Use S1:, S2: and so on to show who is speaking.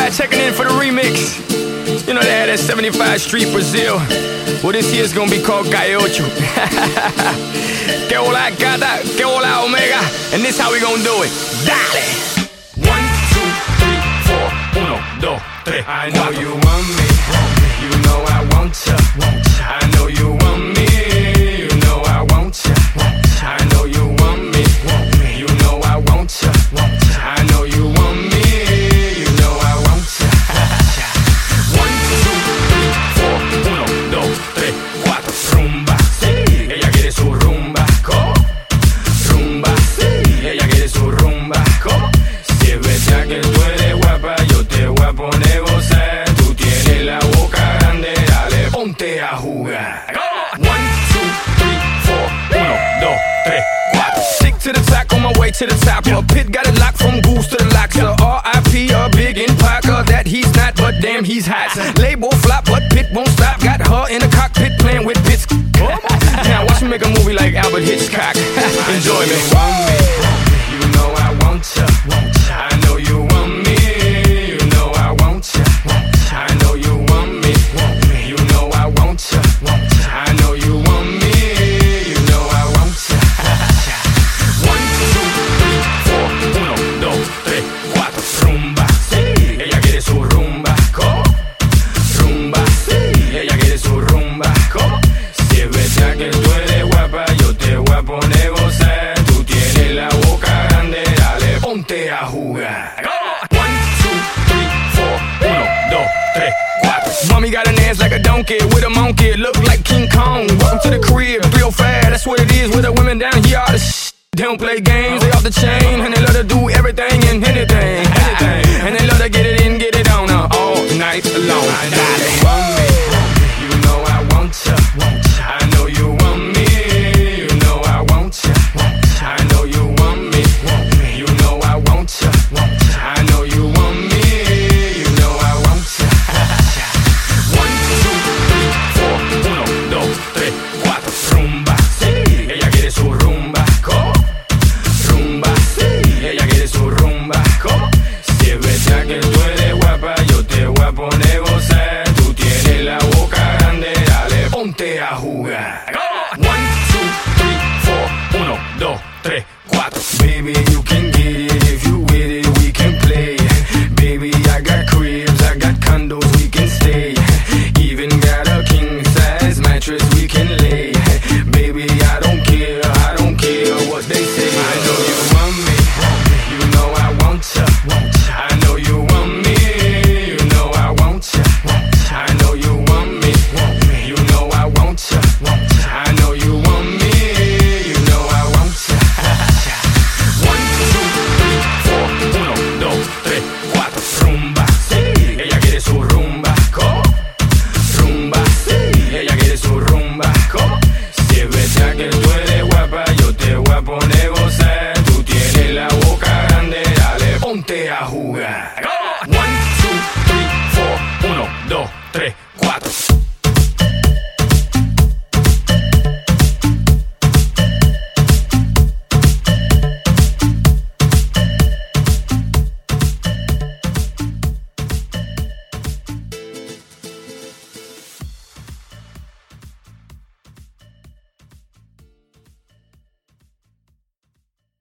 S1: checking in for the remix. You know they had that 75 Street Brazil. Well, this year's gonna be called Calle Ocho. Que hola gata, que hola omega. And this how we gonna do it. Dale! 1, 2, 3, 4, 1, 2, 3. I know you want me. You know I want ya. I know you want me. You know I want ya. I know you want me. You know I want ya. I know you want me. You know I want ya. 1, 2, 3, 4, 1, 2, 3, 4. Rumba, sí. Ella quiere su rumba. ¿Cómo? Rumba, sí. Ella quiere su rumba. ¿Cómo? Si es verdad que tú eres guapa, yo te voy a poner a gozar. Tú tienes la boca grande, dale, ponte a jugar. 1, 2, 3, 4, 1, 2, 3, 4. Stick to the track on my way to the top. Pit got it locked from goose to the locks. R.I.P. a big in Parker that he's not, but damn he's hot. Label flop, but Pit won't stop. Got her in the cockpit playing with Pitts. Now watch me make a movie like Albert Hitchcock. Enjoy me. You know I want ya. I know you want me. You know I want ya. I know you want me. You know I want ya. I know you want me. You know I want ya. 1, 2, 3, 4, 1, 2, 3, 4. Rumba, sí. Ella quiere su rumba. ¿Cómo? Rumba, sí. Ella quiere su rumba. ¿Cómo? Si es verdad que tú eres guapa, yo te voy a poner a gozar. Tú tienes la boca grande, dale, ponte a jugar. 1, 2, 3, 4, 1, 2, 3, 4. Mommy got an ass like a donkey with a monkey, look like King Kong. Welcome to the crib, 305, that's what it is with the women down here. All the They don't play games, they off the chain, and they let her do everything and anything.